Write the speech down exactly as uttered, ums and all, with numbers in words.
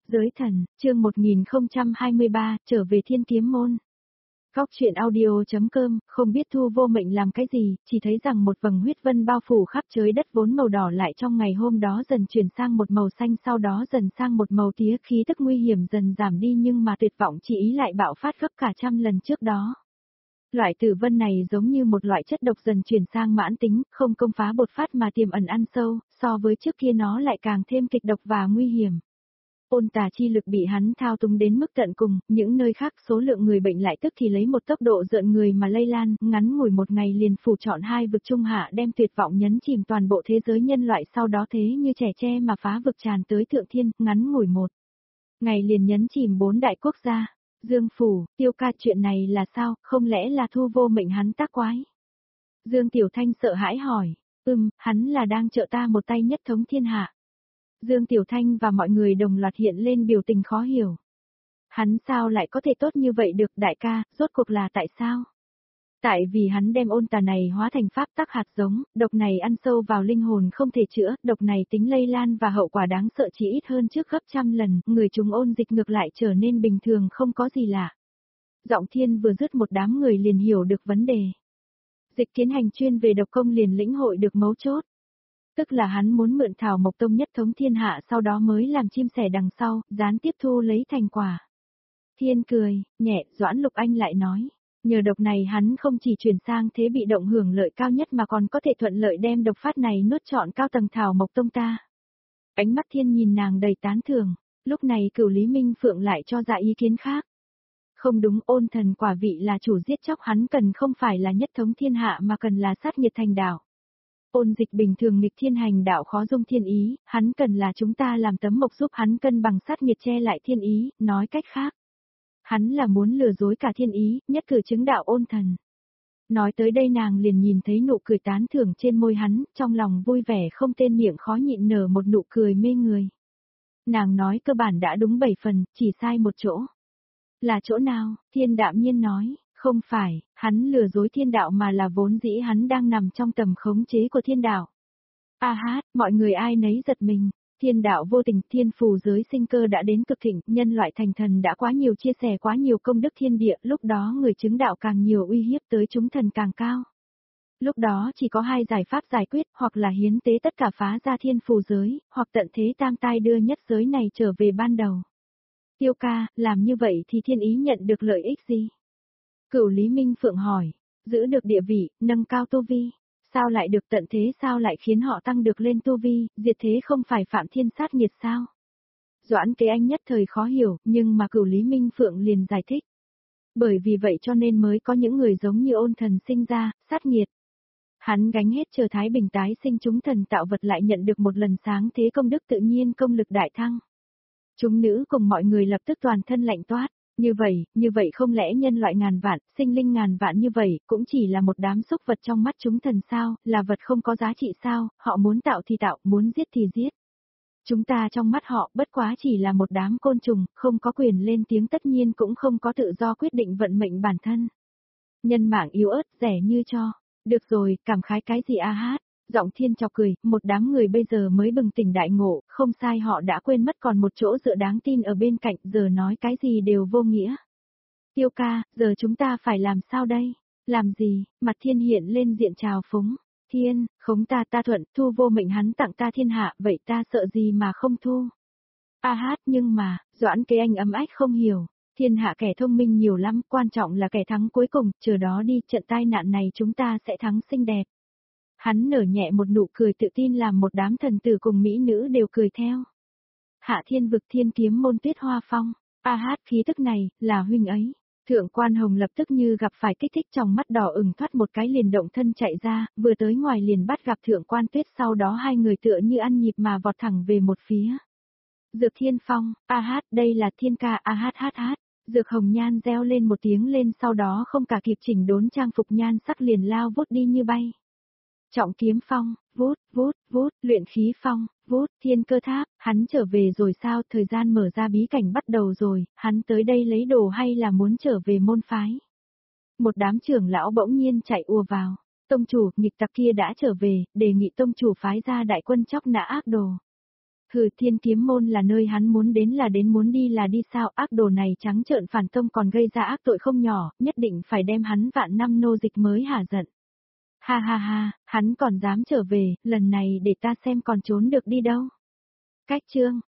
Giới thần, chương một nghìn không trăm hai mươi ba, trở về Thiên Kiếm Môn. Góc truyện audio.com, không biết Thu Vô Mệnh làm cái gì, chỉ thấy rằng một vầng huyết vân bao phủ khắp trời đất vốn màu đỏ lại trong ngày hôm đó dần chuyển sang một màu xanh, sau đó dần sang một màu tía, khí tức nguy hiểm dần giảm đi, nhưng mà tuyệt vọng chỉ ý lại bạo phát gấp cả trăm lần trước đó. Loại tử vân này giống như một loại chất độc dần chuyển sang mãn tính, không công phá bột phát mà tiềm ẩn ăn sâu, so với trước kia nó lại càng thêm kịch độc và nguy hiểm. Ôn tà chi lực bị hắn thao túng đến mức tận cùng, những nơi khác số lượng người bệnh lại tức thì lấy một tốc độ rợn người mà lây lan, ngắn ngủi một ngày liền phủ trọn hai vực trung hạ, đem tuyệt vọng nhấn chìm toàn bộ thế giới nhân loại, sau đó thế như trẻ tre mà phá vực tràn tới thượng thiên, ngắn ngủi một ngày liền nhấn chìm bốn đại quốc gia. Dương Phủ, Tiêu Ca, chuyện này là sao, không lẽ là Thu Vô Mệnh hắn tác quái? Dương Tiểu Thanh sợ hãi hỏi, ừm, hắn là đang trợ ta một tay nhất thống thiên hạ. Dương Tiểu Thanh và mọi người đồng loạt hiện lên biểu tình khó hiểu. Hắn sao lại có thể tốt như vậy được, đại ca, rốt cuộc là tại sao? Tại vì hắn đem ôn tà này hóa thành pháp tắc hạt giống, độc này ăn sâu vào linh hồn không thể chữa, độc này tính lây lan và hậu quả đáng sợ chỉ ít hơn trước gấp trăm lần, người chúng ôn dịch ngược lại trở nên bình thường không có gì lạ. Giọng Thiên vừa dứt một đám người liền hiểu được vấn đề. Dịch Kiến Hành chuyên về độc công liền lĩnh hội được mấu chốt. Tức là hắn muốn mượn Thảo Mộc Tông nhất thống thiên hạ, sau đó mới làm chim sẻ đằng sau, gián tiếp thu lấy thành quả. Thiên cười, nhẹ, Doãn Lục Anh lại nói, nhờ độc này hắn không chỉ chuyển sang thế bị động hưởng lợi cao nhất mà còn có thể thuận lợi đem độc phát này nuốt trọn cao tầng Thảo Mộc Tông ta. Ánh mắt Thiên nhìn nàng đầy tán thưởng, lúc này Cửu Lý Minh Phượng lại cho ra ý kiến khác. Không đúng, ôn thần quả vị là chủ giết chóc, hắn cần không phải là nhất thống thiên hạ mà cần là sát nghiệt thành đạo. Ôn dịch bình thường nghịch thiên hành đạo khó dung thiên ý, hắn cần là chúng ta làm tấm mộc giúp hắn cân bằng sát nghiệt che lại thiên ý, nói cách khác. Hắn là muốn lừa dối cả thiên ý, nhất cử chứng đạo ôn thần. Nói tới đây nàng liền nhìn thấy nụ cười tán thưởng trên môi hắn, trong lòng vui vẻ không tên miệng khó nhịn nở một nụ cười mê người. Nàng nói cơ bản đã đúng bảy phần, chỉ sai một chỗ. Là chỗ nào? Thiên đạm nhiên nói. Không phải, hắn lừa dối thiên đạo mà là vốn dĩ hắn đang nằm trong tầm khống chế của thiên đạo. A hát, mọi người ai nấy giật mình. Thiên đạo vô tình, thiên phù giới sinh cơ đã đến cực thịnh, nhân loại thành thần đã quá nhiều chia sẻ quá nhiều công đức thiên địa, lúc đó người chứng đạo càng nhiều uy hiếp tới chúng thần càng cao. Lúc đó chỉ có hai giải pháp giải quyết, hoặc là hiến tế tất cả phá ra thiên phù giới, hoặc tận thế tam tai đưa nhất giới này trở về ban đầu. Tiêu ca, làm như vậy thì thiên ý nhận được lợi ích gì? Cửu Lý Minh Phượng hỏi, giữ được địa vị, nâng cao tu vi, sao lại được tận thế, sao lại khiến họ tăng được lên tu vi, diệt thế không phải phạm thiên sát nghiệt sao? Doãn Kế Anh nhất thời khó hiểu, nhưng mà Cửu Lý Minh Phượng liền giải thích. Bởi vì vậy cho nên mới có những người giống như ôn thần sinh ra, sát nghiệt. Hắn gánh hết chờ thái bình tái sinh chúng thần tạo vật lại nhận được một lần sáng thế công đức tự nhiên công lực đại thăng. Chúng nữ cùng mọi người lập tức toàn thân lạnh toát. Như vậy, như vậy không lẽ nhân loại ngàn vạn, sinh linh ngàn vạn như vậy, cũng chỉ là một đám xúc vật trong mắt chúng thần sao, là vật không có giá trị sao, họ muốn tạo thì tạo, muốn giết thì giết. Chúng ta trong mắt họ bất quá chỉ là một đám côn trùng, không có quyền lên tiếng, tất nhiên cũng không có tự do quyết định vận mệnh bản thân. Nhân mạng yếu ớt, rẻ như cho. Được rồi, cảm khái cái gì a hát. Giọng Thiên chọc cười, một đám người bây giờ mới bừng tỉnh đại ngộ, không sai, họ đã quên mất còn một chỗ dựa đáng tin ở bên cạnh, giờ nói cái gì đều vô nghĩa. Tiêu ca, giờ chúng ta phải làm sao đây? Làm gì? Mặt Thiên hiện lên diện trào phúng. Thiên, khống ta ta thuận, Thu Vô Mệnh hắn tặng ta thiên hạ, vậy ta sợ gì mà không thu? A hát, nhưng mà, Doãn Kế Anh ấm ách không hiểu. Thiên hạ kẻ thông minh nhiều lắm, quan trọng là kẻ thắng cuối cùng, chờ đó đi, trận tai nạn này chúng ta sẽ thắng xinh đẹp. Hắn nở nhẹ một nụ cười tự tin làm một đám thần tử cùng mỹ nữ đều cười theo. Hạ thiên vực Thiên Kiếm Môn Tuyết Hoa Phong, a hát, khí tức này, là huynh ấy. Thượng quan Hồng lập tức như gặp phải kích thích, trong mắt đỏ ửng, thoát một cái liền động thân chạy ra, vừa tới ngoài liền bắt gặp thượng quan Tuyết, sau đó hai người tựa như ăn nhịp mà vọt thẳng về một phía. Dược Thiên Phong, a hát, đây là Thiên ca, a hát hát hát. Dược Hồng Nhan reo lên một tiếng lên, sau đó không cả kịp chỉnh đốn trang phục nhan sắc liền lao vút đi như bay. Trọng Kiếm Phong, vút, vút, vút, Luyện Khí Phong, vút, Thiên Cơ Tháp, hắn trở về rồi sao, thời gian mở ra bí cảnh bắt đầu rồi, hắn tới đây lấy đồ hay là muốn trở về môn phái? Một đám trưởng lão bỗng nhiên chạy ùa vào, tông chủ, nghịch tặc kia đã trở về, đề nghị tông chủ phái ra đại quân chóc nã ác đồ. Hừ, Thiên Kiếm Môn là nơi hắn muốn đến là đến, muốn đi là đi sao, ác đồ này trắng trợn phản tông còn gây ra ác tội không nhỏ, nhất định phải đem hắn vạn năm nô dịch mới hả giận. Ha ha ha, hắn còn dám trở về, lần này để ta xem còn trốn được đi đâu. Cách chương